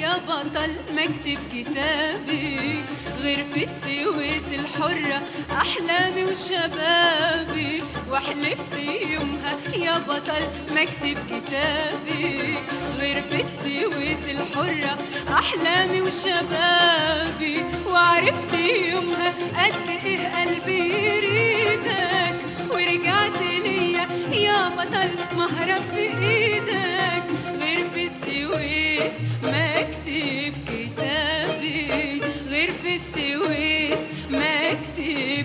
يا بطل مكتب كتابي، غير في السويس الحرة أحلامي وشبابي، وحلفت يومها يا بطل مكتب كتابي، غير في السويس الحرة أحلامي وشبابي، وعرفت يومها قد إيه قلبي يريدك، ورجعت ليا يا بطل مهرب في إيدك، غير في السويس مكتب كتابي، غير في السويس مكتب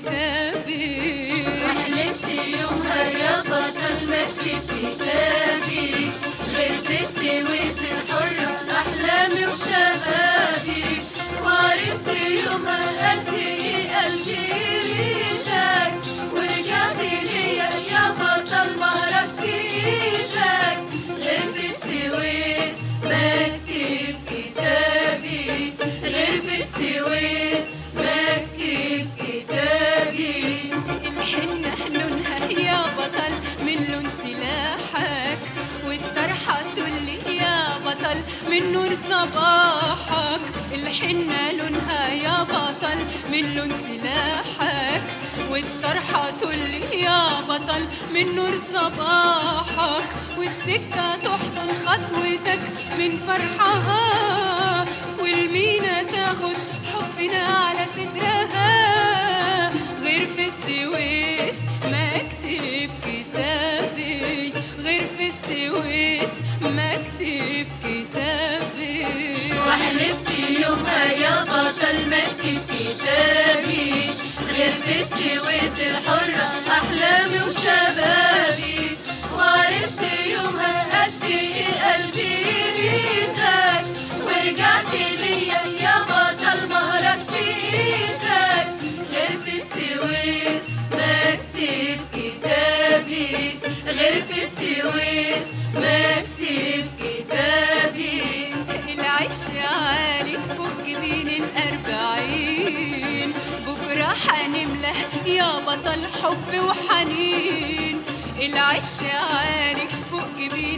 كتابي. وحلفت يومها يا بطل مكتب كتابي، غير في السويس الحرة أحلامي وشبابي، وعرفت يومها قد إيه قلبي يريدك، ورجعت ليا يا بطل مهرك في إيدك، غير في السويس مكتب كتابي، غير في السويس مكتب كتابي. الحنة لونها يا بطل من لون سلاحك، والطرحة تقولي يا بطل من نور صباحك، الحنة لونها يا بطل من لون سلاحك، والطرحة تقولي يا بطل من نور صباحك، والسكة تحضن خطوتك من فرحها، والمينا تاخد حبنا على صدرها، غير في السويس مكتب كتابي، غير في السويس مكتب كتابي. وحلفت يومها يا بطل مكتب كتابي، غير في السويس الحرة أحلامي وشبابي، وعرفت يومها قد إيه قلبي يريدك، ورجعت ليا يا بطل مهرك في إيدك، غير في السويس مكتب كتابي، غير في السويس مكتب كتابي. العش عالي فوق جبين الأربعين، بكرة حنمله يا بطل حب وحنين، العش عالي فوق جبين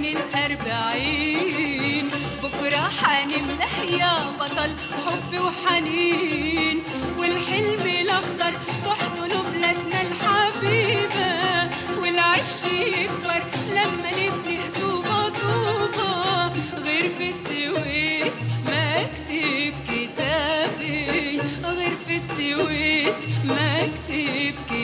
الأربعين، بكرة حنمله يا بطل حب وحنين، والحلم الأخضر تحضن بلادنا الحبيبة، والعش يكبر لما نبني طوبة طوبة، غير في السويس مكتب كتابي، غير في السويس مكتب كتابي.